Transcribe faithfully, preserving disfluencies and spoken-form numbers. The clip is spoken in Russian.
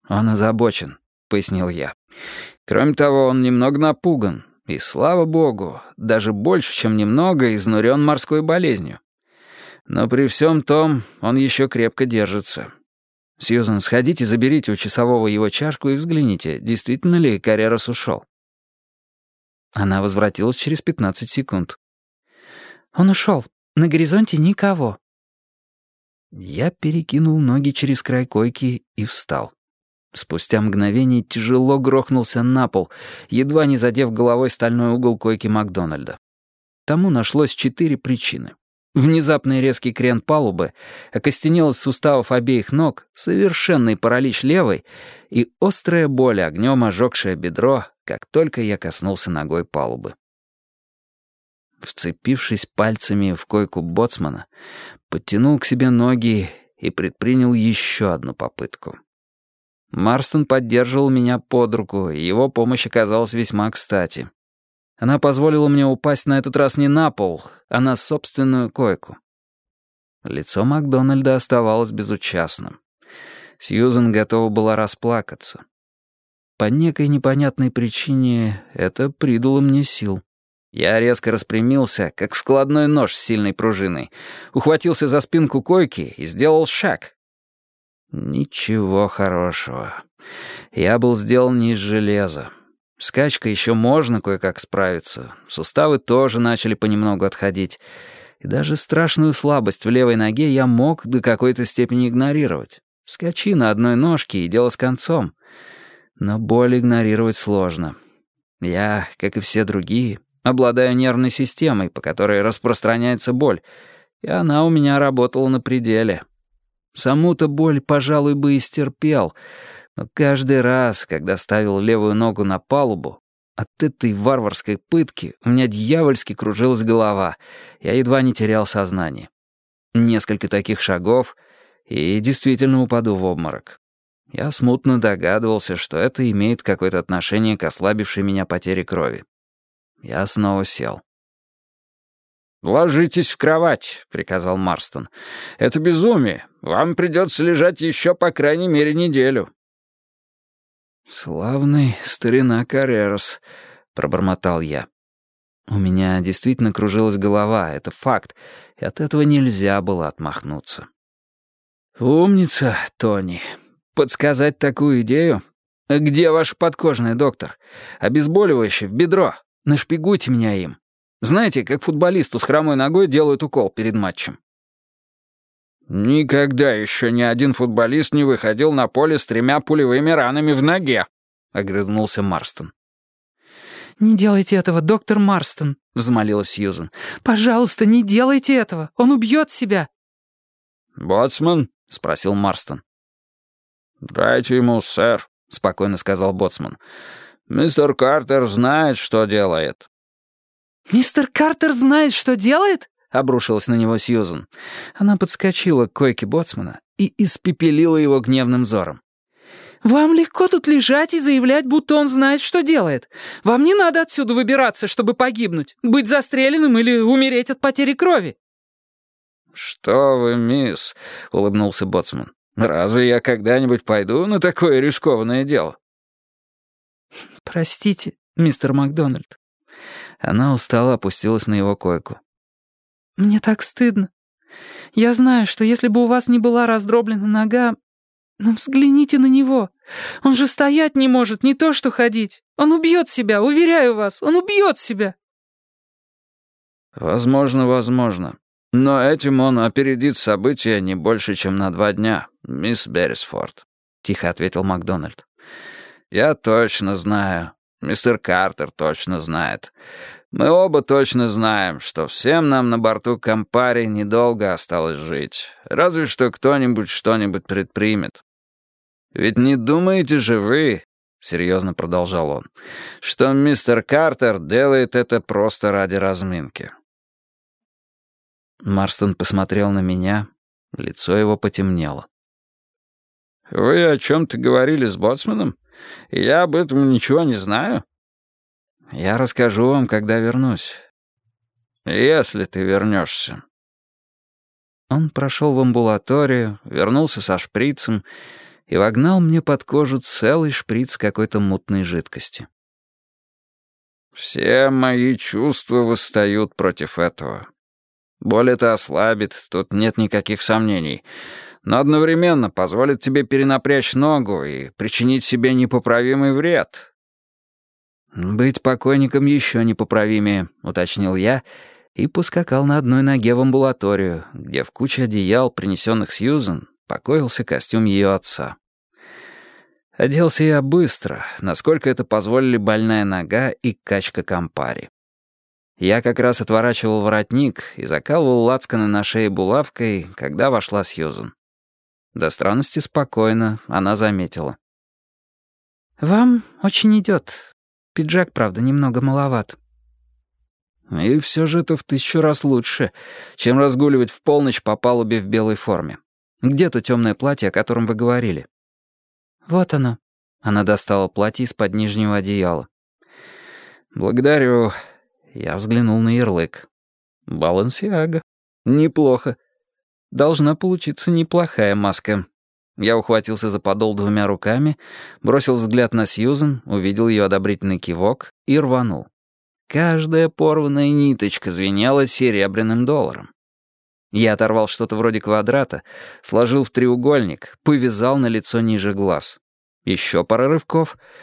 «Он озабочен», — пояснил я. «Кроме того, он немного напуган. И, слава богу, даже больше, чем немного, изнурен морской болезнью. Но при всем том он еще крепко держится. Сьюзан, сходите, заберите у часового его чашку и взгляните, действительно ли Каррерас ушел». Она возвратилась через пятнадцать секунд. «Он ушел. На горизонте никого». Я перекинул ноги через край койки и встал. Спустя мгновение тяжело грохнулся на пол, едва не задев головой стальной угол койки Макдональда. Тому нашлось четыре причины. Внезапный резкий крен палубы, окостенелость суставов обеих ног, совершенный паралич левой и острая боль, огнем ожегшее бедро, как только я коснулся ногой палубы. Вцепившись пальцами в койку боцмана, подтянул к себе ноги и предпринял еще одну попытку. Марстон поддерживал меня под руку, и его помощь оказалась весьма кстати. Она позволила мне упасть на этот раз не на пол, а на собственную койку. Лицо Макдональда оставалось безучастным. Сьюзан готова была расплакаться. По некой непонятной причине это придало мне сил. Я резко распрямился, как складной нож с сильной пружиной, ухватился за спинку койки и сделал шаг. Ничего хорошего. Я был сделан не из железа. Скачка еще можно кое-как справиться. Суставы тоже начали понемногу отходить. И даже страшную слабость в левой ноге я мог до какой-то степени игнорировать. Скачи на одной ножке и дело с концом. Но боль игнорировать сложно. Я, как и все другие, обладаю нервной системой, по которой распространяется боль, и она у меня работала на пределе. Саму-то боль, пожалуй, бы и стерпел, но каждый раз, когда ставил левую ногу на палубу, от этой варварской пытки у меня дьявольски кружилась голова, я едва не терял сознание. Несколько таких шагов, и действительно упаду в обморок. Я смутно догадывался, что это имеет какое-то отношение к ослабившей меня потере крови. Я снова сел. «Ложитесь в кровать», — приказал Марстон. «Это безумие. Вам придется лежать еще по крайней мере неделю». «Славный старина Каррерас», — пробормотал я. У меня действительно кружилась голова, это факт, и от этого нельзя было отмахнуться. «Умница, Тони. Подсказать такую идею? Где ваш подкожный, доктор? Обезболивающее в бедро. Нашпигуйте меня им. Знаете, как футболисту с хромой ногой делают укол перед матчем?» «Никогда еще ни один футболист не выходил на поле с тремя пулевыми ранами в ноге», — огрызнулся Марстон. «Не делайте этого, доктор Марстон», — взмолилась Сьюзан. «Пожалуйста, не делайте этого. Он убьет себя». «Боцман?» — спросил Марстон. «Дайте ему, сэр», — спокойно сказал боцман. «Мистер Картер знает, что делает». «Мистер Картер знает, что делает?» — обрушилась на него Сьюзан. Она подскочила к койке боцмана и испепелила его гневным взором. «Вам легко тут лежать и заявлять, будто он знает, что делает. Вам не надо отсюда выбираться, чтобы погибнуть, быть застреленным или умереть от потери крови». «Что вы, мисс», — улыбнулся боцман. «Разве я когда-нибудь пойду на такое рискованное дело?» «Простите, мистер Макдональд». Она устало опустилась на его койку. «Мне так стыдно. Я знаю, что если бы у вас не была раздроблена нога... Но взгляните на него. Он же стоять не может, не то что ходить. Он убьет себя, уверяю вас, он убьет себя». «Возможно, возможно. Но этим он опередит события не больше, чем на два дня, мисс Беррисфорд», — тихо ответил Макдональд. «Я точно знаю. Мистер Картер точно знает. Мы оба точно знаем, что всем нам на борту Кампари недолго осталось жить. Разве что кто-нибудь что-нибудь предпримет. Ведь не думаете же вы, — серьезно продолжал он, — что мистер Картер делает это просто ради разминки?» Марстон посмотрел на меня, лицо его потемнело. «Вы о чем-то говорили с боцманом? Я об этом ничего не знаю». «Я расскажу вам, когда вернусь». «Если ты вернешься». Он прошел в амбулаторию, вернулся со шприцем и вогнал мне под кожу целый шприц какой-то мутной жидкости. «Все мои чувства восстают против этого. Боль это ослабит, тут нет никаких сомнений, но одновременно позволит тебе перенапрячь ногу и причинить себе непоправимый вред». «Быть покойником еще непоправимее», — уточнил я, и поскакал на одной ноге в амбулаторию, где в куче одеял, принесенных Сьюзен, покоился костюм ее отца. Оделся я быстро, насколько это позволили больная нога и качка Кампари. Я как раз отворачивал воротник и закалывал лацканы на шее булавкой, когда вошла Сьюзен. До странности спокойно она заметила. «Вам очень идет. Пиджак, правда, немного маловат». И все же это в тысячу раз лучше, чем разгуливать в полночь по палубе в белой форме. Где то темное платье, о котором вы говорили? «Вот оно». Она достала платье из-под нижнего одеяла. «Благодарю». Я взглянул на ярлык. «Балансиага. Неплохо. Должна получиться неплохая маска». Я ухватился за подол двумя руками, бросил взгляд на Сьюзен, увидел ее одобрительный кивок и рванул. Каждая порванная ниточка звенела серебряным долларом. Я оторвал что-то вроде квадрата, сложил в треугольник, повязал на лицо ниже глаз. Еще пара рывков,